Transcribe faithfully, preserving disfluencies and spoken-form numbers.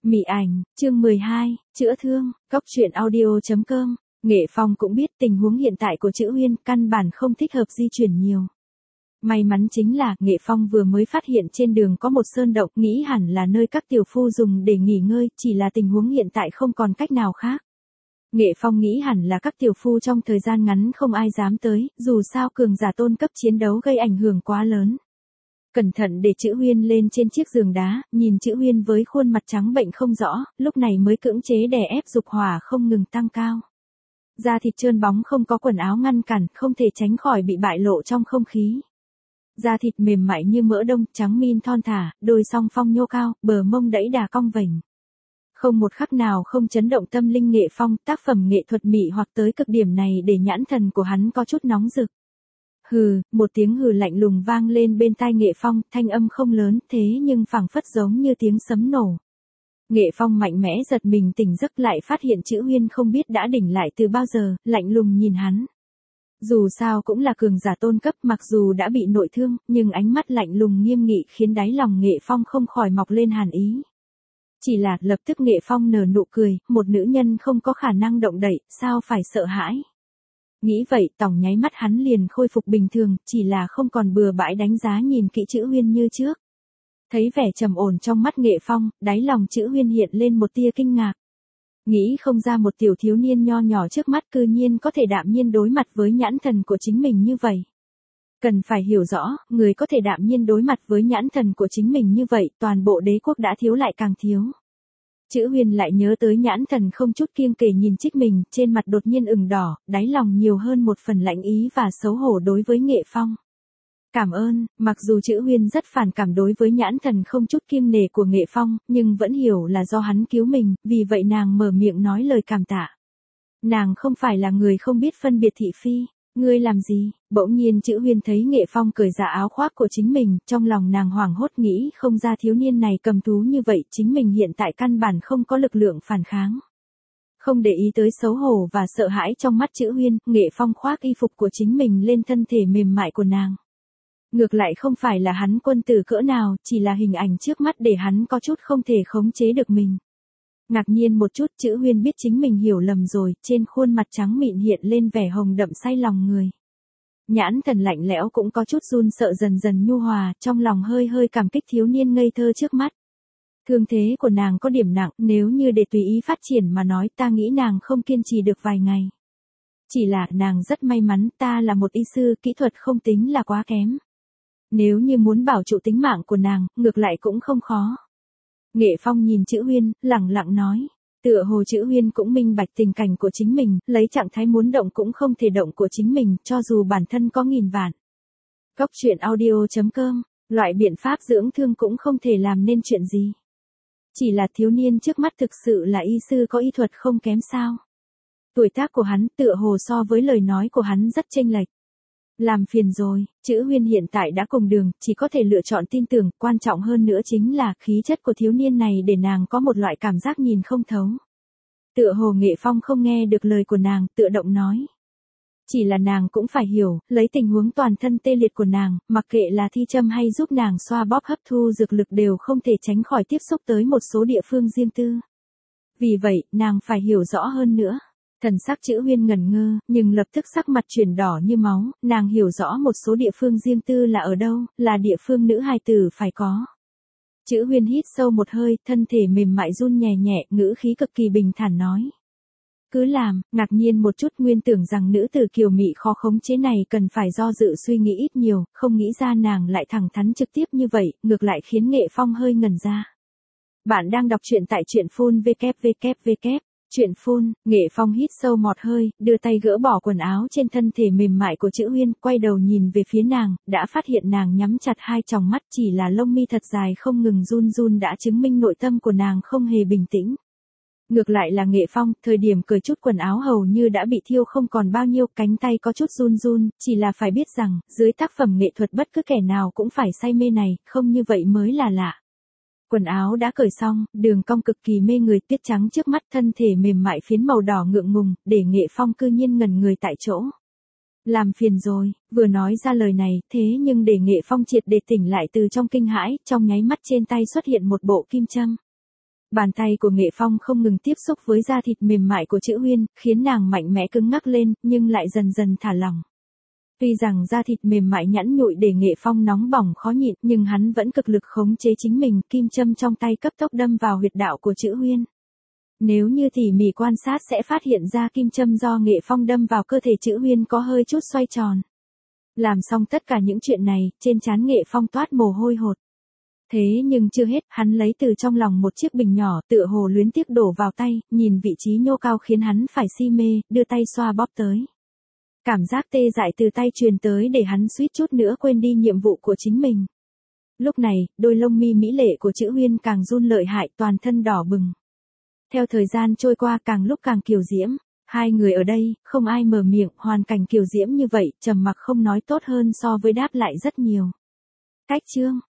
Mị ảnh, chương mười hai, chữa thương, Cóc truyện audio chấm com. Nghệ Phong cũng biết tình huống hiện tại của Chữ Huyên căn bản không thích hợp di chuyển nhiều. May mắn chính là Nghệ Phong vừa mới phát hiện trên đường có một sơn động, nghĩ hẳn là nơi các tiểu phu dùng để nghỉ ngơi, chỉ là tình huống hiện tại không còn cách nào khác. Nghệ Phong nghĩ hẳn là các tiểu phu trong thời gian ngắn không ai dám tới, dù sao cường giả tôn cấp chiến đấu gây ảnh hưởng quá lớn. Cẩn thận để Chữ Huyên lên trên chiếc giường đá, nhìn Chữ Huyên với khuôn mặt trắng bệnh không rõ, lúc này mới cưỡng chế đè ép dục hỏa không ngừng tăng cao. Da thịt trơn bóng không có quần áo ngăn cản, không thể tránh khỏi bị bại lộ trong không khí. Da thịt mềm mại như mỡ đông, trắng min thon thả, đôi song phong nhô cao, bờ mông đẫy đà cong vành. Không một khắc nào không chấn động tâm linh Nghệ Phong, tác phẩm nghệ thuật mị hoặc tới cực điểm này để nhãn thần của hắn có chút nóng rực. Hừ, một tiếng hừ lạnh lùng vang lên bên tai Nghệ Phong, thanh âm không lớn, thế nhưng phảng phất giống như tiếng sấm nổ. Nghệ Phong mạnh mẽ giật mình tỉnh giấc lại phát hiện Chữ Huyên không biết đã đỉnh lại từ bao giờ, lạnh lùng nhìn hắn. Dù sao cũng là cường giả tôn cấp, mặc dù đã bị nội thương, nhưng ánh mắt lạnh lùng nghiêm nghị khiến đáy lòng Nghệ Phong không khỏi mọc lên hàn ý. Chỉ là lập tức Nghệ Phong nở nụ cười, một nữ nhân không có khả năng động đậy, sao phải sợ hãi. Nghĩ vậy, tỏng nháy mắt hắn liền khôi phục bình thường, chỉ là không còn bừa bãi đánh giá nhìn kỹ Chữ Huyên như trước. Thấy vẻ trầm ổn trong mắt Nghệ Phong, đáy lòng Chữ Huyên hiện lên một tia kinh ngạc. Nghĩ không ra một tiểu thiếu niên nho nhỏ trước mắt cư nhiên có thể đạm nhiên đối mặt với nhãn thần của chính mình như vậy. Cần phải hiểu rõ, người có thể đạm nhiên đối mặt với nhãn thần của chính mình như vậy, toàn bộ đế quốc đã thiếu lại càng thiếu. Chữ Huyên lại nhớ tới nhãn thần không chút kiêng kể nhìn trích mình, trên mặt đột nhiên ửng đỏ, đáy lòng nhiều hơn một phần lạnh ý và xấu hổ đối với Nghệ Phong. Cảm ơn, mặc dù Chữ Huyên rất phản cảm đối với nhãn thần không chút kiêng nể của Nghệ Phong, nhưng vẫn hiểu là do hắn cứu mình, vì vậy nàng mở miệng nói lời cảm tạ. Nàng không phải là người không biết phân biệt thị phi. Ngươi làm gì? Bỗng nhiên Chữ Huyên thấy Nghệ Phong cởi ra áo khoác của chính mình, trong lòng nàng hoảng hốt nghĩ không ra thiếu niên này cầm thú như vậy, chính mình hiện tại căn bản không có lực lượng phản kháng. Không để ý tới xấu hổ và sợ hãi trong mắt Chữ Huyên, Nghệ Phong khoác y phục của chính mình lên thân thể mềm mại của nàng. Ngược lại không phải là hắn quân tử cỡ nào, chỉ là hình ảnh trước mắt để hắn có chút không thể khống chế được mình. Ngạc nhiên một chút, Chữ Huyên biết chính mình hiểu lầm rồi, trên khuôn mặt trắng mịn hiện lên vẻ hồng đậm say lòng người. Nhãn thần lạnh lẽo cũng có chút run sợ dần dần nhu hòa, trong lòng hơi hơi cảm kích thiếu niên ngây thơ trước mắt. Thương thế của nàng có điểm nặng, nếu như để tùy ý phát triển mà nói ta nghĩ nàng không kiên trì được vài ngày. Chỉ là nàng rất may mắn, ta là một y sư, kỹ thuật không tính là quá kém. Nếu như muốn bảo trụ tính mạng của nàng, ngược lại cũng không khó. Nghệ Phong nhìn Chữ Huyên, lẳng lặng nói. Tựa hồ Chữ Huyên cũng minh bạch tình cảnh của chính mình, lấy trạng thái muốn động cũng không thể động của chính mình, cho dù bản thân có nghìn vạn. Cóc truyện audio chấm com, loại biện pháp dưỡng thương cũng không thể làm nên chuyện gì. Chỉ là thiếu niên trước mắt thực sự là y sư có y thuật không kém sao. Tuổi tác của hắn tựa hồ so với lời nói của hắn rất chênh lệch. Làm phiền rồi, Chữ Huyên hiện tại đã cùng đường, chỉ có thể lựa chọn tin tưởng, quan trọng hơn nữa chính là khí chất của thiếu niên này để nàng có một loại cảm giác nhìn không thấu. Tựa hồ Nghệ Phong không nghe được lời của nàng, tự động nói. Chỉ là nàng cũng phải hiểu, lấy tình huống toàn thân tê liệt của nàng, mặc kệ là thi châm hay giúp nàng xoa bóp hấp thu dược lực đều không thể tránh khỏi tiếp xúc tới một số địa phương riêng tư. Vì vậy, nàng phải hiểu rõ hơn nữa. Thần sắc Chữ Huyên ngẩn ngơ, nhưng lập tức sắc mặt chuyển đỏ như máu, nàng hiểu rõ một số địa phương riêng tư là ở đâu, là địa phương nữ hài tử phải có. Chữ Huyên hít sâu một hơi, thân thể mềm mại run nhẹ nhẹ, ngữ khí cực kỳ bình thản nói. Cứ làm, ngạc nhiên một chút nguyên tưởng rằng nữ tử kiều mị khó khống chế này cần phải do dự suy nghĩ ít nhiều, không nghĩ ra nàng lại thẳng thắn trực tiếp như vậy, ngược lại khiến Nghệ Phong hơi ngẩn ra. Bạn đang đọc truyện tại truyện phun vê kép vê kép vê kép. Chuyện phun, Nghệ Phong hít sâu một hơi, đưa tay gỡ bỏ quần áo trên thân thể mềm mại của Chữ Huyên, quay đầu nhìn về phía nàng, đã phát hiện nàng nhắm chặt hai tròng mắt, chỉ là lông mi thật dài không ngừng run run đã chứng minh nội tâm của nàng không hề bình tĩnh. Ngược lại là Nghệ Phong, thời điểm cởi chút quần áo hầu như đã bị thiêu không còn bao nhiêu, cánh tay có chút run run, chỉ là phải biết rằng, dưới tác phẩm nghệ thuật bất cứ kẻ nào cũng phải say mê này, không như vậy mới là lạ. Quần áo đã cởi xong, đường cong cực kỳ mê người, tuyết trắng trước mắt, thân thể mềm mại phiến màu đỏ ngượng ngùng, để Nghệ Phong cư nhiên ngẩn người tại chỗ. Làm phiền rồi, vừa nói ra lời này, thế nhưng để Nghệ Phong triệt để tỉnh lại từ trong kinh hãi, trong nháy mắt trên tay xuất hiện một bộ kim châm. Bàn tay của Nghệ Phong không ngừng tiếp xúc với da thịt mềm mại của Chữ Huyên, khiến nàng mạnh mẽ cứng ngắc lên, nhưng lại dần dần thả lỏng. Tuy rằng da thịt mềm mại nhẵn nhụi để Nghệ Phong nóng bỏng khó nhịn, nhưng hắn vẫn cực lực khống chế chính mình, kim châm trong tay cấp tốc đâm vào huyệt đạo của Chữ Huyên. Nếu như tỉ mỉ quan sát sẽ phát hiện ra kim châm do Nghệ Phong đâm vào cơ thể Chữ Huyên có hơi chút xoay tròn. Làm xong tất cả những chuyện này, trên trán Nghệ Phong toát mồ hôi hột. Thế nhưng chưa hết, hắn lấy từ trong lòng một chiếc bình nhỏ, tựa hồ luyến tiếc đổ vào tay, nhìn vị trí nhô cao khiến hắn phải si mê, đưa tay xoa bóp tới. Cảm giác tê dại từ tay truyền tới để hắn suýt chút nữa quên đi nhiệm vụ của chính mình. Lúc này, đôi lông mi mỹ lệ của Chữ Huyên càng run lợi hại, toàn thân đỏ bừng. Theo thời gian trôi qua càng lúc càng kiều diễm, hai người ở đây, không ai mở miệng, hoàn cảnh kiều diễm như vậy, trầm mặc không nói tốt hơn so với đáp lại rất nhiều. Cách chương